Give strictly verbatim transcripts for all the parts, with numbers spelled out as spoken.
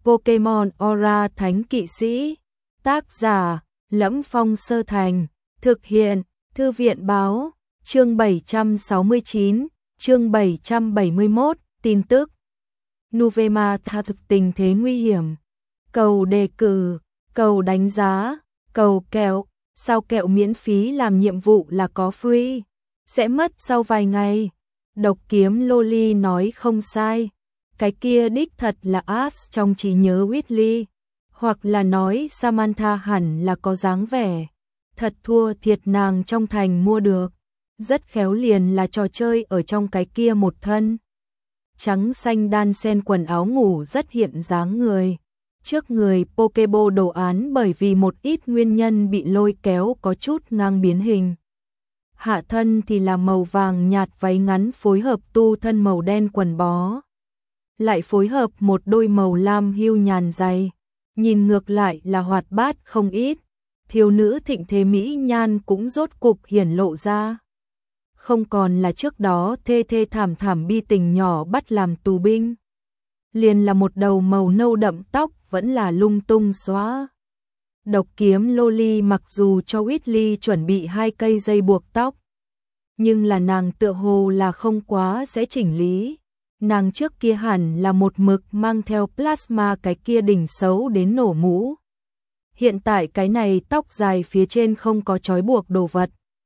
Pokemon Aura Thánh Kỵ Sĩ. Tác giả: Lẫm Phong Sơ Thành. Thực hiện: Thư viện báo. Chương bảy trăm sáu mươi chín, chương bảy trăm bảy mươi mốt, tin tức. Nuvema tha thực tình thế nguy hiểm. Cầu đề cử, cầu đánh giá, cầu kẹo. Sao kẹo miễn phí làm nhiệm vụ là có free? Sẽ mất sau vài ngày. Độc kiếm Loli nói không sai. Cái kia đích thật là Ash trong trí nhớ Weasley. Hoặc là nói Samantha hẳn là có dáng vẻ. Thật thua thiệt nàng trong thành mua được. Rất khéo liền là trò chơi ở trong cái kia một thân. Trắng xanh đan xen quần áo ngủ rất hiện dáng người. Trước người Pokeball đồ án bởi vì một ít nguyên nhân bị lôi kéo có chút ngang biến hình. Hạ thân thì là màu vàng nhạt váy ngắn phối hợp tu thân màu đen quần bó. Lại phối hợp một đôi màu lam hưu nhàn dày. Nhìn ngược lại là hoạt bát không ít. Thiếu nữ thịnh thế mỹ nhan cũng rốt cục hiển lộ ra. Không còn là trước đó thê thê thảm thảm bi tình nhỏ bắt làm tù binh. Liền là một đầu màu nâu đậm tóc vẫn là lung tung xóa. Độc kiếm Loli mặc dù cho Weasley chuẩn bị hai cây dây buộc tóc. Nhưng là nàng tựa hồ là không quá sẽ chỉnh lý. Nàng trước kia hẳn là một mực mang theo plasma cái kia đỉnh xấu đến nổ mũ. Hiện tại cái này tóc dài phía trên không có trói buộc đồ vật.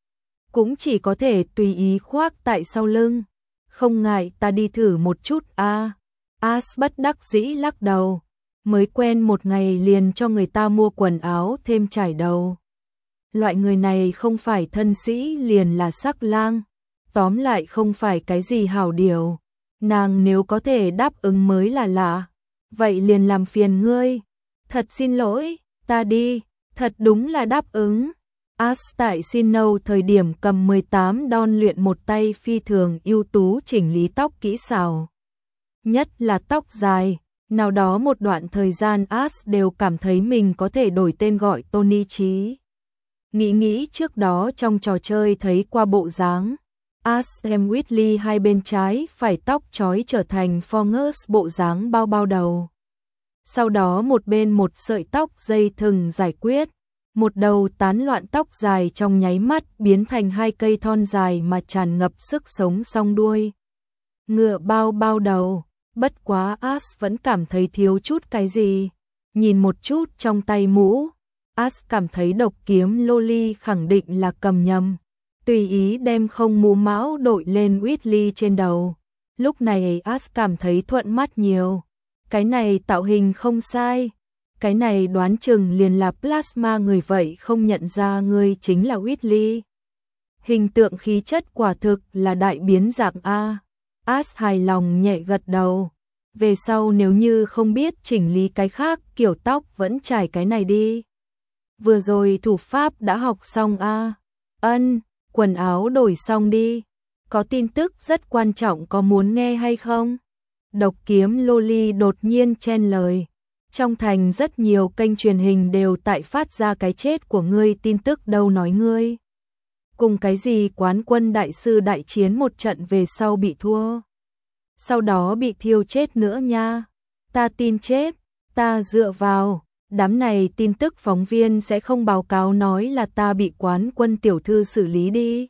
Cũng chỉ có thể tùy ý khoác tại sau lưng. Không ngại ta đi thử một chút a. À. Ash bất đắc dĩ lắc đầu. Mới quen một ngày liền cho người ta mua quần áo thêm trải đầu. Loại người này không phải thân sĩ liền là sắc lang. Tóm lại không phải cái gì hảo điều. Nàng nếu có thể đáp ứng mới là lạ. Vậy liền làm phiền ngươi. Thật xin lỗi, ta đi. Thật đúng là đáp ứng. Ash tại Sinnoh thời điểm cầm mười tám đòn luyện một tay phi thường ưu tú chỉnh lý tóc kỹ xảo. Nhất là tóc dài. Nào đó một đoạn thời gian Ash đều cảm thấy mình có thể đổi tên gọi Tony Chí. Nghĩ nghĩ trước đó trong trò chơi thấy qua bộ dáng. Ash em Weasley hai bên trái phải tóc chói trở thành Forgus bộ dáng bao bao đầu. Sau đó một bên một sợi tóc dây thừng giải quyết. Một đầu tán loạn tóc dài trong nháy mắt biến thành hai cây thon dài mà tràn ngập sức sống song đuôi. Ngựa bao bao đầu. Bất quá Ash vẫn cảm thấy thiếu chút cái gì. Nhìn một chút trong tay mũ. Ash cảm thấy độc kiếm Loli khẳng định là cầm nhầm. Tùy ý đem không mũ mão đội lên Weasley trên đầu. Lúc này Ash cảm thấy thuận mắt nhiều. Cái này tạo hình không sai. Cái này đoán chừng liền là plasma người vậy không nhận ra người chính là Weasley. Hình tượng khí chất quả thực là đại biến dạng A. Ash hài lòng nhẹ gật đầu. Về sau nếu như không biết chỉnh lý cái khác kiểu tóc vẫn trải cái này đi. Vừa rồi thủ pháp đã học xong a. Ân, quần áo đổi xong đi. Có tin tức rất quan trọng có muốn nghe hay không? Độc kiếm Loli đột nhiên chen lời. Trong thành rất nhiều kênh truyền hình đều tại phát ra cái chết của ngươi tin tức đâu nói ngươi. Cùng cái gì quán quân đại sư đại chiến một trận về sau bị thua. Sau đó bị thiêu chết nữa nha. Ta tin chết, ta dựa vào. Đám này tin tức phóng viên sẽ không báo cáo nói là ta bị quán quân tiểu thư xử lý đi.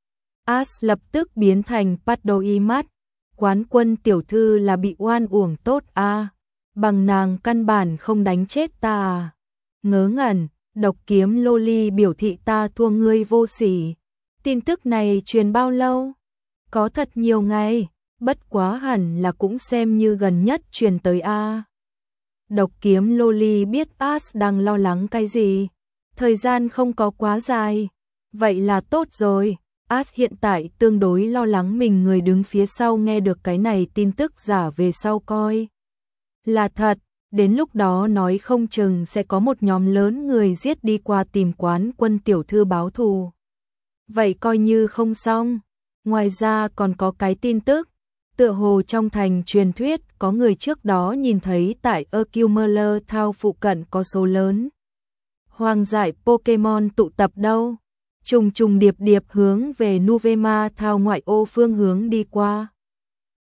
Ash lập tức biến thành Padoimat. Quán quân tiểu thư là bị oan uổng tốt a. À. Bằng nàng căn bản không đánh chết ta à. Ngớ ngẩn, độc kiếm Loli biểu thị ta thua ngươi vô sỉ. Tin tức này truyền bao lâu? Có thật nhiều ngày, bất quá hẳn là cũng xem như gần nhất truyền tới a. À. Độc kiếm Loli biết Ash đang lo lắng cái gì. Thời gian không có quá dài. Vậy là tốt rồi. Ash hiện tại tương đối lo lắng mình người đứng phía sau nghe được cái này tin tức giả về sau coi. Là thật, đến lúc đó nói không chừng sẽ có một nhóm lớn người giết đi qua tìm quán quân tiểu thư báo thù. Vậy coi như không xong. Ngoài ra còn có cái tin tức. Tựa hồ trong thành truyền thuyết có người trước đó nhìn thấy tại Accumulator Town phụ cận có số lớn hoang dại Pokemon tụ tập đâu. Trùng trùng điệp điệp hướng về Nuvema Town ngoại ô phương hướng đi qua.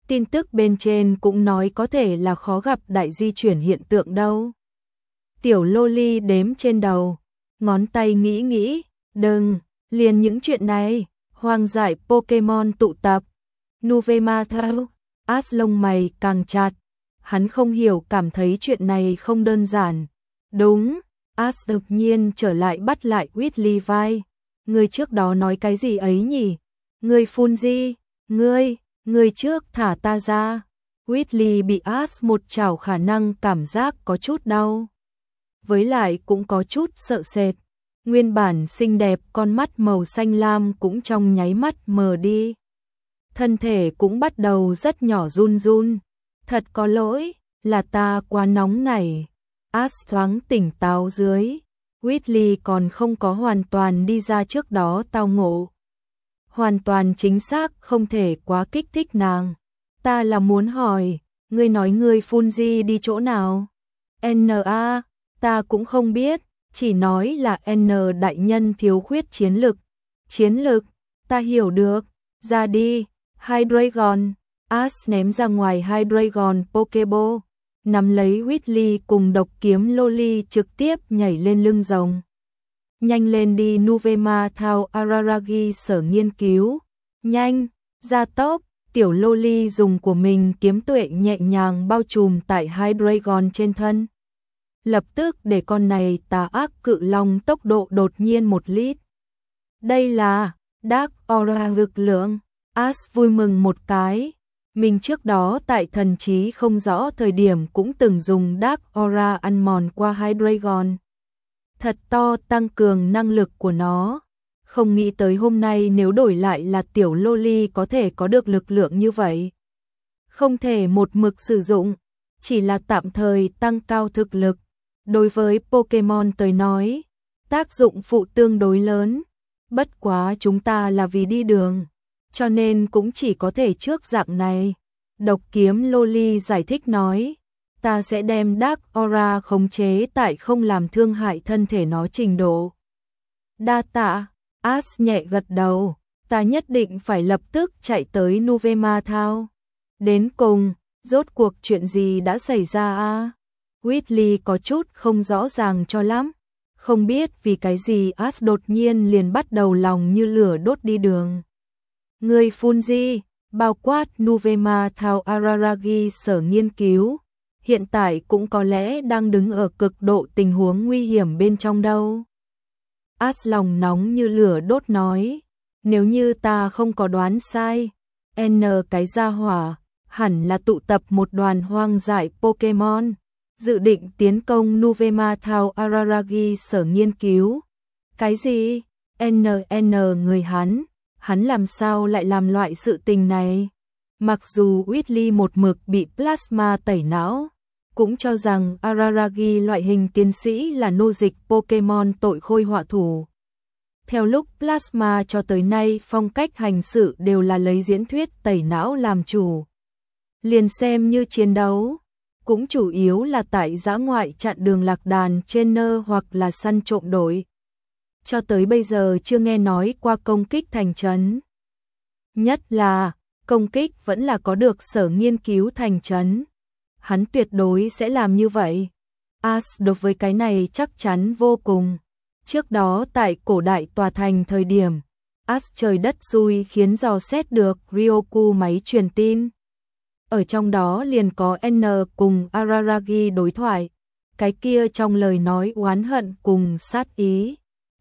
Tin tức bên trên cũng nói có thể là khó gặp đại di chuyển hiện tượng đâu. Tiểu loli đếm trên đầu, ngón tay nghĩ nghĩ, đừng, liền những chuyện này, hoang dại Pokemon tụ tập, Nuvema Thao, Ash lông mày càng chặt, hắn không hiểu cảm thấy chuyện này không đơn giản. Đúng, Ash đột nhiên trở lại bắt lại Whitley vai, người trước đó nói cái gì ấy nhỉ? Người Fungi, ngươi, người trước thả ta ra. Whitley bị Ash một chảo khả năng cảm giác có chút đau. Với lại cũng có chút sợ sệt. Nguyên bản xinh đẹp con mắt màu xanh lam cũng trong nháy mắt mờ đi. Thân thể cũng bắt đầu rất nhỏ run run. Thật có lỗi, là ta quá nóng nảy. Ash thoáng tỉnh táo dưới. Whitley còn không có hoàn toàn đi ra trước đó tao ngộ. Hoàn toàn chính xác không thể quá kích thích nàng. Ta là muốn hỏi, ngươi nói ngươi Fungi đi chỗ nào? en a, ta cũng không biết, chỉ nói là N đại nhân thiếu khuyết chiến lực. Chiến lực, ta hiểu được, ra đi, Hydreigon. Ash ném ra ngoài Hydreigon Pokeball, nắm lấy Whitley cùng độc kiếm Loli trực tiếp nhảy lên lưng rồng. Nhanh lên đi Nuvema Thao Araragi sở nghiên cứu. Nhanh, ra tốc, tiểu Loli dùng của mình kiếm tuệ nhẹ nhàng bao trùm tại Hydreigon trên thân. Lập tức để con này tà ác cự long tốc độ đột nhiên một lít. Đây là Dark Aura lực lượng. Ash vui mừng một cái. Mình trước đó tại thần trí không rõ thời điểm cũng từng dùng Dark Aura ăn mòn qua Hydreigon. Thật to tăng cường năng lực của nó. Không nghĩ tới hôm nay nếu đổi lại là tiểu Loli có thể có được lực lượng như vậy. Không thể một mực sử dụng, chỉ là tạm thời tăng cao thực lực. Đối với Pokemon tới nói, tác dụng phụ tương đối lớn. Bất quá chúng ta là vì đi đường, cho nên cũng chỉ có thể trước dạng này. Độc kiếm Loli giải thích nói, ta sẽ đem Dark Aura khống chế tại không làm thương hại thân thể nó trình độ. Đa tạ, Ash nhẹ gật đầu, ta nhất định phải lập tức chạy tới Nuvema Thao. Đến cùng, rốt cuộc chuyện gì đã xảy ra a? Whitley có chút không rõ ràng cho lắm, không biết vì cái gì Ash đột nhiên liền bắt đầu lòng như lửa đốt đi đường. Người Fungi, bao quát Nuvema Thao Araragi sở nghiên cứu, hiện tại cũng có lẽ đang đứng ở cực độ tình huống nguy hiểm bên trong đâu. Ash lòng nóng như lửa đốt nói, nếu như ta không có đoán sai, N cái gia hỏa, hẳn là tụ tập một đoàn hoang dại Pokemon, dự định tiến công Nuvema Thao Araragi sở nghiên cứu. Cái gì? N N người hắn, hắn làm sao lại làm loại sự tình này? Mặc dù Whitley một mực bị plasma tẩy não, cũng cho rằng Araragi loại hình tiến sĩ là nô dịch Pokemon tội khôi họa thủ. Theo lúc plasma cho tới nay phong cách hành sự đều là lấy diễn thuyết tẩy não làm chủ. Liền xem như chiến đấu, cũng chủ yếu là tại dã ngoại chặn đường lạc đàn trainer hoặc là săn trộm đội. Cho tới bây giờ chưa nghe nói qua công kích thành trấn. Nhất là, công kích vẫn là có được sở nghiên cứu thành trấn. Hắn tuyệt đối sẽ làm như vậy. Ash đối với cái này chắc chắn vô cùng. Trước đó tại cổ đại tòa thành thời điểm, Ash trời đất xui khiến dò xét được Ryoku máy truyền tin. Ở trong đó liền có N cùng Araragi đối thoại. Cái kia trong lời nói oán hận cùng sát ý.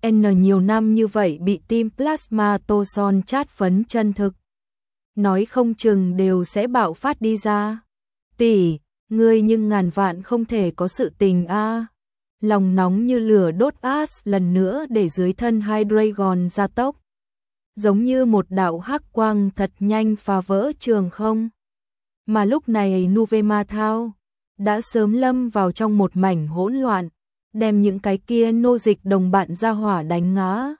N nhiều năm như vậy bị team plasma tô son chát phấn chân thực. Nói không chừng đều sẽ bạo phát đi ra. Tỷ, ngươi nhưng ngàn vạn không thể có sự tình a. Lòng nóng như lửa đốt Ash lần nữa để dưới thân Hydreigon gia tốc. Giống như một đạo hắc quang thật nhanh phá vỡ trường không. Mà lúc này Nuvema Thao đã sớm lâm vào trong một mảnh hỗn loạn, đem những cái kia nô dịch đồng bạn ra hỏa đánh ngã.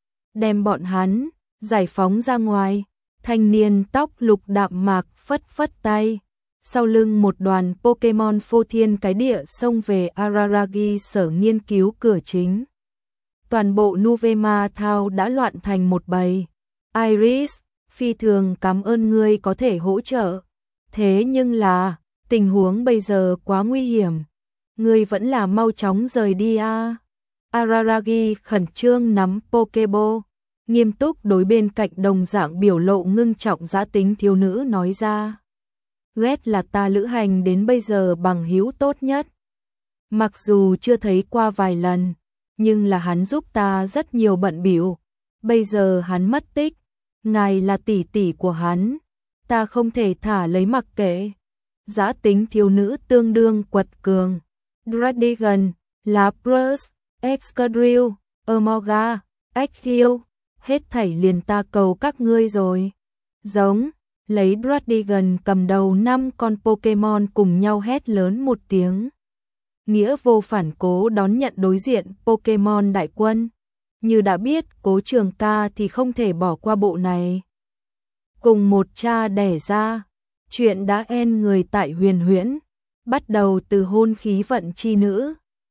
Đem bọn hắn giải phóng ra ngoài, thanh niên tóc lục đạm mạc phất phất tay. Sau lưng một đoàn Pokemon phô thiên cái địa xông về Araragi sở nghiên cứu cửa chính. Toàn bộ Nuvema Thao đã loạn thành một bầy. Iris, phi thường cảm ơn ngươi có thể hỗ trợ. Thế nhưng là, tình huống bây giờ quá nguy hiểm. Ngươi vẫn là mau chóng rời đi a. Araragi khẩn trương nắm Pokeball, nghiêm túc đối bên cạnh đồng dạng biểu lộ ngưng trọng dã tính thiếu nữ nói ra. Red là ta lữ hành đến bây giờ bằng hữu tốt nhất. Mặc dù chưa thấy qua vài lần, nhưng là hắn giúp ta rất nhiều bận bịu. Bây giờ hắn mất tích, ngài là tỷ tỷ của hắn, ta không thể thả lấy mặc kệ. Dã tính thiếu nữ tương đương quật cường. Dradigan, Lapras, Excadrill, Emolga, Exil, hết thảy liền ta cầu các ngươi rồi. Giống, lấy Dradigan cầm đầu năm con Pokemon cùng nhau hét lớn một tiếng. Nghĩa vô phản cố đón nhận đối diện Pokemon đại quân. Như đã biết Cố Trường Ca thì không thể bỏ qua bộ này. Cùng một cha đẻ ra, chuyện đã en người tại Huyền Huyễn, bắt đầu từ hôn khí vận chi nữ,